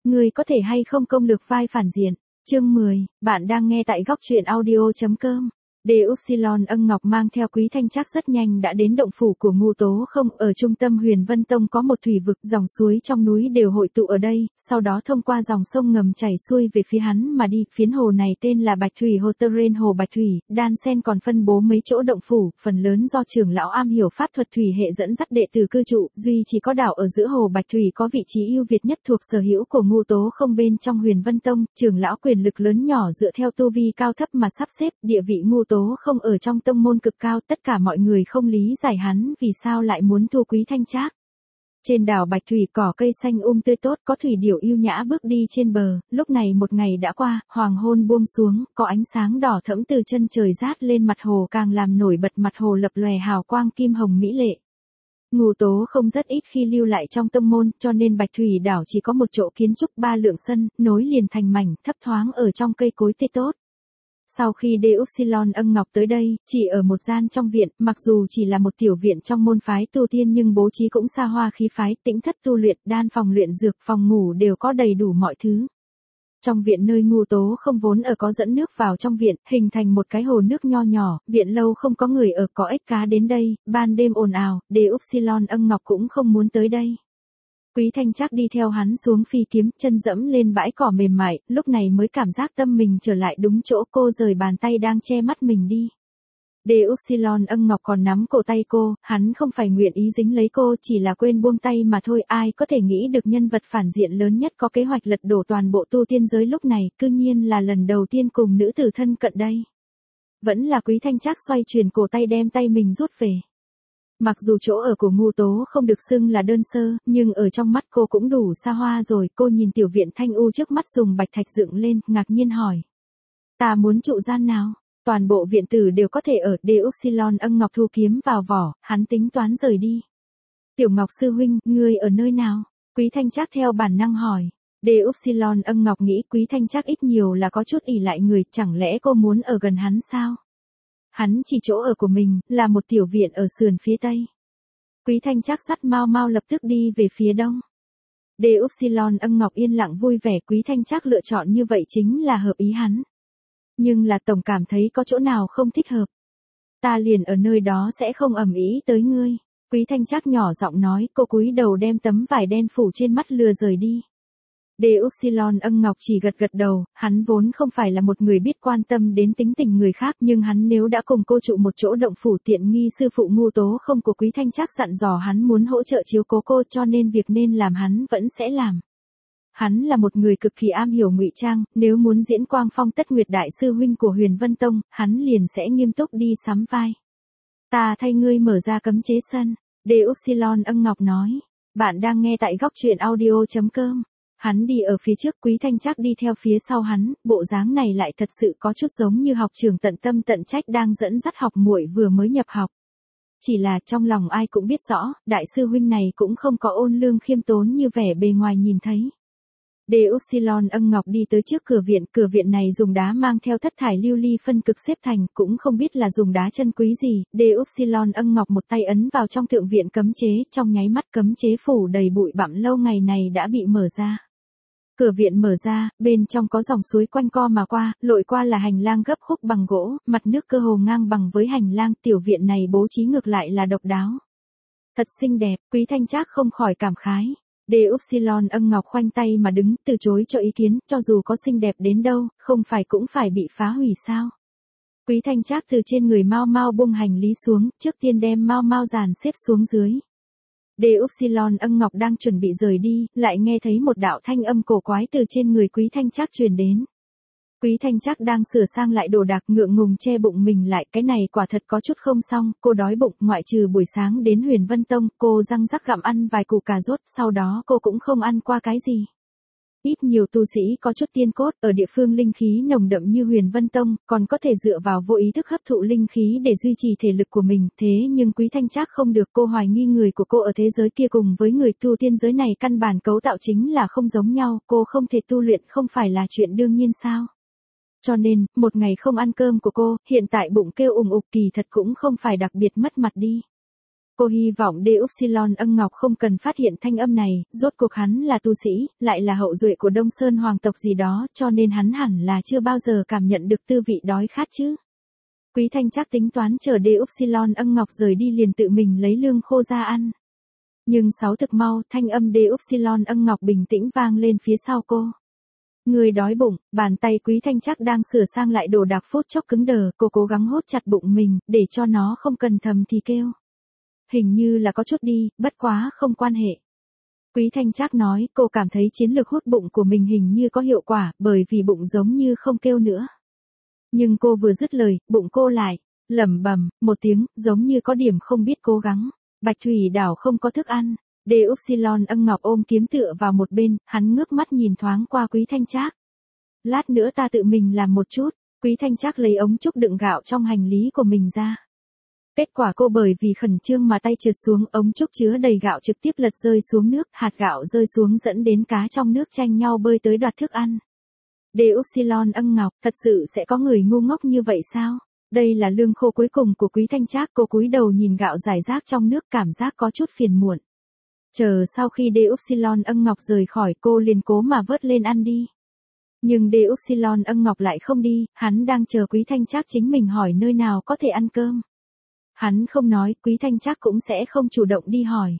ngươi có thể hay không công lược vai phản diện. Chương 10, bạn đang nghe tại góc truyện audio.com. Đê-upsilon Ân Ngọc mang theo Quý Thanh Trác rất nhanh đã đến động phủ của Ngưu Tố Không. Ở trung tâm Huyền Vân Tông có một thủy vực, dòng suối trong núi đều hội tụ ở đây, sau đó thông qua dòng sông ngầm chảy xuôi về phía hắn mà đi. Phiến hồ này tên là Bạch Thủy Hồ Terrain, hồ Bạch Thủy, đan xen còn phân bố mấy chỗ động phủ, phần lớn do trưởng lão am hiểu pháp thuật thủy hệ dẫn dắt đệ tử cư trụ, duy chỉ có đảo ở giữa hồ Bạch Thủy có vị trí ưu việt nhất thuộc sở hữu của Ngưu Tố Không. Bên trong Huyền Vân Tông, trưởng lão quyền lực lớn nhỏ dựa theo tu vi cao thấp mà sắp xếp, địa vị Ngưu Tố Không ở trong tông môn cực cao, tất cả mọi người không lý giải hắn vì sao lại muốn thu Quý Thanh Trác. Trên đảo Bạch Thủy cỏ cây xanh tươi tốt, có thủy điểu yêu nhã bước đi trên bờ. Lúc này một ngày đã qua, hoàng hôn buông xuống, có ánh sáng đỏ thẫm từ chân trời rát lên mặt hồ càng làm nổi bật mặt hồ lập lòe hào quang kim hồng mỹ lệ. Ngưu Tố Không rất ít khi lưu lại trong tông môn, cho nên Bạch Thủy đảo chỉ có một chỗ kiến trúc 3 lượng sân, nối liền thành mảnh, thấp thoáng ở trong cây cối tươi tốt. Sau khi Đê-upsilon Ân Ngọc tới đây, chỉ ở một gian trong viện, mặc dù chỉ là một tiểu viện trong môn phái tu tiên nhưng bố trí cũng xa hoa khí phái, tĩnh thất tu luyện, đan phòng luyện dược, phòng ngủ đều có đầy đủ mọi thứ. Trong viện nơi Ngưu Tố Không vốn ở có dẫn nước vào trong viện, hình thành một cái hồ nước nho nhỏ, viện lâu không có người ở, có ếch cá đến đây, ban đêm ồn ào, Đê-upsilon Ân Ngọc cũng không muốn tới đây. Quý Thanh Trác đi theo hắn xuống phi kiếm, chân dẫm lên bãi cỏ mềm mại, lúc này mới cảm giác tâm mình trở lại đúng chỗ. Cô rời bàn tay đang che mắt mình đi. Đê-upsilon Ân Ngọc còn nắm cổ tay cô, hắn không phải nguyện ý dính lấy cô, chỉ là quên buông tay mà thôi. Ai có thể nghĩ được nhân vật phản diện lớn nhất có kế hoạch lật đổ toàn bộ tu tiên giới lúc này, cư nhiên là lần đầu tiên cùng nữ tử thân cận đây. Vẫn là Quý Thanh Trác xoay chuyển cổ tay đem tay mình rút về. Mặc dù chỗ ở của Ngưu Tố không được xưng là đơn sơ, nhưng ở trong mắt cô cũng đủ xa hoa rồi. Cô nhìn tiểu viện thanh u trước mắt dùng bạch thạch dựng lên, ngạc nhiên hỏi. Ta muốn trụ gian nào? Toàn bộ viện tử đều có thể ở. Đê-upsilon Ân Ngọc thu kiếm vào vỏ, hắn tính toán rời đi. Tiểu Ngọc sư huynh, ngươi ở nơi nào? Quý Thanh Trác theo bản năng hỏi. Đê-upsilon Ân Ngọc nghĩ Quý Thanh Trác ít nhiều là có chút ỷ lại người, chẳng lẽ cô muốn ở gần hắn sao? Hắn chỉ chỗ ở của mình, là một tiểu viện ở sườn phía tây. Quý Thanh Trác dắt Mao Mao lập tức đi về phía đông. Đê-upsilon Ân Ngọc yên lặng vui vẻ, Quý Thanh Trác lựa chọn như vậy chính là hợp ý hắn. Nhưng là tổng cảm thấy có chỗ nào không thích hợp. Ta liền ở nơi đó sẽ không ầm ĩ tới ngươi. Quý Thanh Trác nhỏ giọng nói, cô cúi đầu đem tấm vải đen phủ trên mắt lừa rời đi. Đê-upsilon Ân Ngọc chỉ gật gật đầu, hắn vốn không phải là một người biết quan tâm đến tính tình người khác, nhưng hắn nếu đã cùng cô trụ một chỗ động phủ, tiện nghi sư phụ Ngưu Tố Không của Quý Thanh Trác dặn dò hắn muốn hỗ trợ chiếu cố cô, cho nên việc nên làm hắn vẫn sẽ làm. Hắn là một người cực kỳ am hiểu ngụy trang, nếu muốn diễn Quang Phong Tất Nguyệt đại sư huynh của Huyền Vân Tông, hắn liền sẽ nghiêm túc đi sắm vai. Ta thay ngươi mở ra cấm chế sân, Đê-upsilon Ân Ngọc nói. Bạn đang nghe tại góc truyện audio.com. Hắn đi ở phía trước, Quý Thanh Trác đi theo phía sau hắn, bộ dáng này lại thật sự có chút giống như học trưởng tận tâm tận trách đang dẫn dắt học muội vừa mới nhập học. Chỉ là trong lòng ai cũng biết rõ, đại sư huynh này cũng không có ôn lương khiêm tốn như vẻ bề ngoài nhìn thấy. Đê-upsilon Ân Ngọc đi tới trước cửa viện này dùng đá mang theo thất thải lưu ly phân cực xếp thành, cũng không biết là dùng đá chân quý gì. Đê-upsilon Ân Ngọc một tay ấn vào trong thượng viện cấm chế, trong nháy mắt cấm chế phủ đầy bụi bặm lâu ngày này đã bị mở ra. Cửa viện mở ra, bên trong có dòng suối quanh co mà qua, lội qua là hành lang gấp khúc bằng gỗ, mặt nước cơ hồ ngang bằng với hành lang, tiểu viện này bố trí ngược lại là độc đáo. Thật xinh đẹp, Quý Thanh Trác không khỏi cảm khái. Đê-upsilon Ân Ngọc khoanh tay mà đứng, từ chối cho ý kiến, cho dù có xinh đẹp đến đâu, không phải cũng phải bị phá hủy sao. Quý Thanh Trác từ trên người Mao Mao buông hành lý xuống, trước tiên đem Mao Mao dàn xếp xuống dưới. Đê-upsilon Ân Ngọc đang chuẩn bị rời đi, lại nghe thấy một đạo thanh âm cổ quái từ trên người Quý Thanh Trác truyền đến. Quý Thanh Trác đang sửa sang lại đồ đạc, ngượng ngùng che bụng mình lại, cái này quả thật có chút không xong, cô đói bụng, ngoại trừ buổi sáng đến Huyền Vân Tông, cô răng rắc gặm ăn vài củ cà rốt, sau đó cô cũng không ăn qua cái gì. Ít nhiều tu sĩ có chút tiên cốt, ở địa phương linh khí nồng đậm như Huyền Vân Tông, còn có thể dựa vào vô ý thức hấp thụ linh khí để duy trì thể lực của mình, thế nhưng Quý Thanh Trác không được, cô hoài nghi người của cô ở thế giới kia cùng với người tu tiên giới này căn bản cấu tạo chính là không giống nhau, cô không thể tu luyện không phải là chuyện đương nhiên sao? Cho nên, một ngày không ăn cơm của cô, hiện tại bụng kêu ùng ục kỳ thật cũng không phải đặc biệt mất mặt đi. Cô hy vọng Deupsilon Ân Ngọc không cần phát hiện thanh âm này, rốt cuộc hắn là tu sĩ, lại là hậu duệ của Đông Sơn hoàng tộc gì đó, cho nên hắn hẳn là chưa bao giờ cảm nhận được tư vị đói khát chứ. Quý Thanh Trác tính toán chờ Deupsilon Ân Ngọc rời đi liền tự mình lấy lương khô ra ăn. Nhưng thực mau, thanh âm Deupsilon Ân Ngọc bình tĩnh vang lên phía sau cô. Người đói bụng, bàn tay Quý Thanh Trác đang sửa sang lại đồ đạc phút chốc cứng đờ, cô cố gắng hốt chặt bụng mình, để cho nó không cần thầm thì kêu. Hình như là có chút đi, bất quá không quan hệ. Quý Thanh Trác nói, cô cảm thấy chiến lược hút bụng của mình hình như có hiệu quả, bởi vì bụng giống như không kêu nữa. Nhưng cô vừa dứt lời, bụng cô lại lẩm bẩm một tiếng, giống như có điểm không biết cố gắng. Bạch Thủy Đảo không có thức ăn. Deupsilon Ân Ngọc ôm kiếm tựa vào một bên, hắn ngước mắt nhìn thoáng qua Quý Thanh Trác. Lát nữa ta tự mình làm một chút. Quý Thanh Trác lấy ống trúc đựng gạo trong hành lý của mình ra. Kết quả cô bởi vì khẩn trương mà tay trượt xuống, ống trúc chứa đầy gạo trực tiếp lật rơi xuống nước, hạt gạo rơi xuống dẫn đến cá trong nước tranh nhau bơi tới đoạt thức ăn. Deupsilon Ân Ngọc, thật sự sẽ có người ngu ngốc như vậy sao? Đây là lương khô cuối cùng của Quý Thanh Trác, cô cúi đầu nhìn gạo rải rác trong nước, cảm giác có chút phiền muộn. Chờ sau khi Deupsilon Ân Ngọc rời khỏi, cô liền cố mà vớt lên ăn đi. Nhưng Deupsilon Ân Ngọc lại không đi, hắn đang chờ Quý Thanh Trác chính mình hỏi nơi nào có thể ăn cơm. Hắn không nói, Quý Thanh Trác cũng sẽ không chủ động đi hỏi.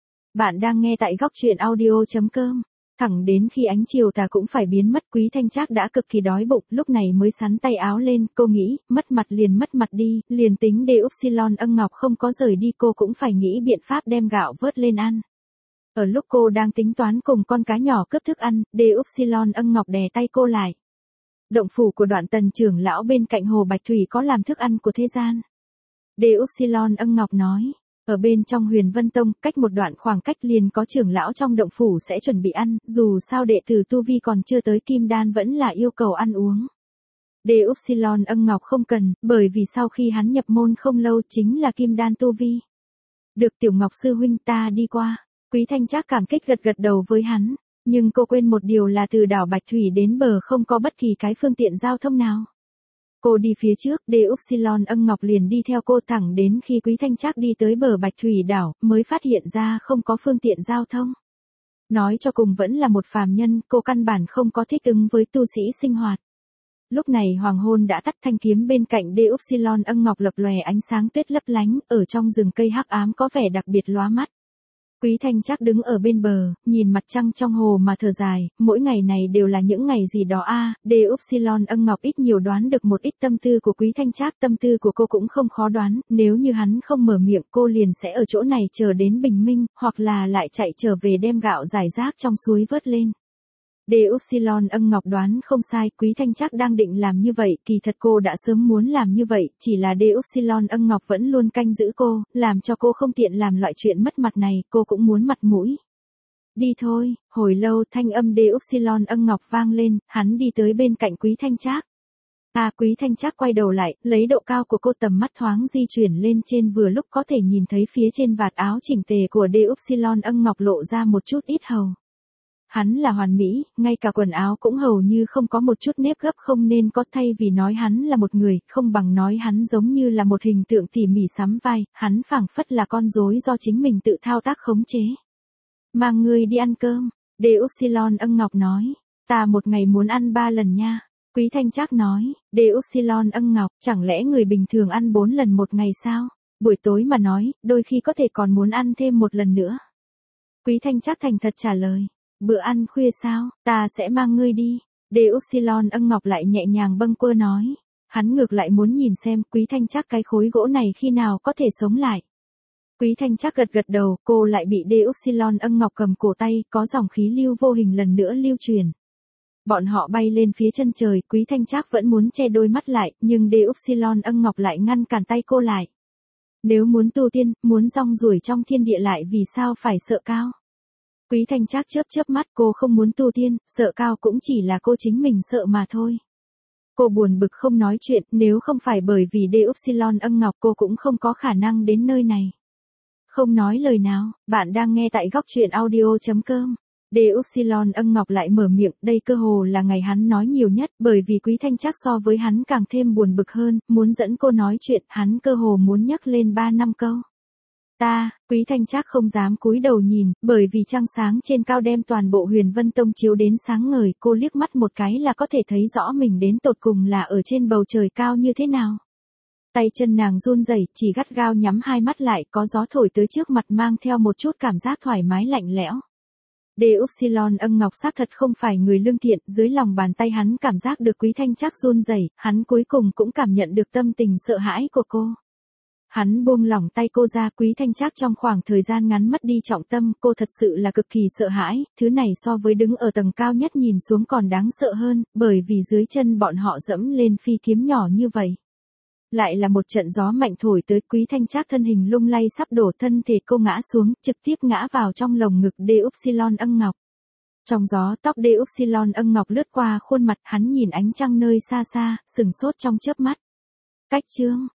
Bạn đang nghe tại góc truyện audio.com. Thẳng đến khi ánh chiều tà cũng phải biến mất, Quý Thanh Trác đã cực kỳ đói bụng, lúc này mới xắn tay áo lên, cô nghĩ, mất mặt đi, liền tính Deupsilon Ân Ngọc không có rời đi cô cũng phải nghĩ biện pháp đem gạo vớt lên ăn. Ở lúc cô đang tính toán cùng con cá nhỏ cướp thức ăn, Deupsilon Ân Ngọc đè tay cô lại. Động phủ của Đoạn Tần trưởng lão bên cạnh hồ Bạch Thủy có làm thức ăn của thế gian. Deupsilon Ân Ngọc nói, ở bên trong Huyền Vân Tông, cách một đoạn khoảng cách liền có trưởng lão trong động phủ sẽ chuẩn bị ăn, dù sao đệ tử tu vi còn chưa tới kim đan vẫn là yêu cầu ăn uống. Deupsilon Ân Ngọc không cần, bởi vì sau khi hắn nhập môn không lâu chính là kim đan tu vi. Được Tiểu Ngọc sư huynh, ta đi qua. Quý Thanh Trác cảm kích gật đầu với hắn, nhưng cô quên một điều là từ đảo Bạch Thủy đến bờ không có bất kỳ cái phương tiện giao thông nào. Cô đi phía trước, Deupsilon Ân Ngọc liền đi theo cô thẳng đến khi Quý Thanh Trác đi tới bờ Bạch Thủy đảo, mới phát hiện ra không có phương tiện giao thông. Nói cho cùng vẫn là một phàm nhân, cô căn bản không có thích ứng với tu sĩ sinh hoạt. Lúc này hoàng hôn đã tắt, thanh kiếm bên cạnh Deupsilon Ân Ngọc lập lòe ánh sáng tuyết lấp lánh, ở trong rừng cây hắc ám có vẻ đặc biệt lóa mắt. Quý Thanh Trác đứng ở bên bờ, nhìn mặt trăng trong hồ mà thở dài, mỗi ngày này đều là những ngày gì đó a. Deupsilon Ân Ngọc ít nhiều đoán được một ít tâm tư của Quý Thanh Trác, tâm tư của cô cũng không khó đoán, nếu như hắn không mở miệng cô liền sẽ ở chỗ này chờ đến bình minh, hoặc là lại chạy trở về đem gạo rải rác trong suối vớt lên. Deupsilon Ân Ngọc đoán không sai, Quý Thanh Trác đang định làm như vậy, kỳ thật cô đã sớm muốn làm như vậy, chỉ là Deupsilon Ân Ngọc vẫn luôn canh giữ cô, làm cho cô không tiện làm loại chuyện mất mặt này, cô cũng muốn mặt mũi. Đi thôi, hồi lâu thanh âm Deupsilon Ân Ngọc vang lên, hắn đi tới bên cạnh Quý Thanh Trác. Quý Thanh Trác quay đầu lại, lấy độ cao của cô tầm mắt thoáng di chuyển lên trên vừa lúc có thể nhìn thấy phía trên vạt áo chỉnh tề của Deupsilon Ân Ngọc lộ ra một chút ít hầu. Hắn là hoàn mỹ, ngay cả quần áo cũng hầu như không có một chút nếp gấp, không nên có, thay vì nói hắn là một người, không bằng nói hắn giống như là một hình tượng tỉ mỉ sắm vai, hắn phảng phất là con rối do chính mình tự thao tác khống chế. Mang ngươi đi ăn cơm, Deupsilon Ân Ngọc nói, ta một ngày muốn ăn 3 lần nha. Quý Thanh Trác nói, Deupsilon Ân Ngọc, chẳng lẽ người bình thường ăn 4 lần một ngày sao? Buổi tối mà nói, đôi khi có thể còn muốn ăn thêm một lần nữa. Quý Thanh Trác thành thật trả lời. Bữa ăn khuya sao, ta sẽ mang ngươi đi. Deupsilon Ân Ngọc lại nhẹ nhàng bâng quơ nói. Hắn ngược lại muốn nhìn xem Quý Thanh Trác cái khối gỗ này khi nào có thể sống lại. Quý Thanh Trác gật đầu, cô lại bị Deupsilon Ân Ngọc cầm cổ tay, có dòng khí lưu vô hình lần nữa lưu truyền. Bọn họ bay lên phía chân trời, Quý Thanh Trác vẫn muốn che đôi mắt lại, nhưng Deupsilon Ân Ngọc lại ngăn cản tay cô lại. Nếu muốn tu tiên, muốn rong ruổi trong thiên địa lại vì sao phải sợ cao? Quý Thanh Trác chớp mắt, cô không muốn tu tiên, sợ cao cũng chỉ là cô chính mình sợ mà thôi. Cô buồn bực không nói chuyện, nếu không phải bởi vì Deupsilon Ân Ngọc cô cũng không có khả năng đến nơi này. Không nói lời nào, bạn đang nghe tại góc truyện audio.com. Deupsilon Ân Ngọc lại mở miệng, đây cơ hồ là ngày hắn nói nhiều nhất, bởi vì Quý Thanh Trác so với hắn càng thêm buồn bực hơn, muốn dẫn cô nói chuyện, hắn cơ hồ muốn nhắc lên 3 năm câu. Quý Thanh Trác không dám cúi đầu nhìn, bởi vì trăng sáng trên cao đem toàn bộ Huyền Vân Tông chiếu đến sáng ngời, cô liếc mắt một cái là có thể thấy rõ mình đến tột cùng là ở trên bầu trời cao như thế nào. Tay chân nàng run rẩy, chỉ gắt gao nhắm hai mắt lại, có gió thổi tới trước mặt mang theo một chút cảm giác thoải mái lạnh lẽo. Deoxylon ân ngọc xác thật không phải người lương thiện, dưới lòng bàn tay hắn cảm giác được Quý Thanh Trác run rẩy, hắn cuối cùng cũng cảm nhận được tâm tình sợ hãi của cô. Hắn buông lỏng tay cô ra, Quý Thanh Trác trong khoảng thời gian ngắn mất đi trọng tâm, cô thật sự là cực kỳ sợ hãi, thứ này so với đứng ở tầng cao nhất nhìn xuống còn đáng sợ hơn, bởi vì dưới chân bọn họ dẫm lên phi kiếm nhỏ như vậy. Lại là một trận gió mạnh thổi tới, Quý Thanh Trác thân hình lung lay sắp đổ, thân thể cô ngã xuống, trực tiếp ngã vào trong lồng ngực Deoxylon ân ngọc. Trong gió, tóc Deoxylon ân ngọc lướt qua khuôn mặt, hắn nhìn ánh trăng nơi xa xa, sừng sốt trong chớp mắt. Cách chương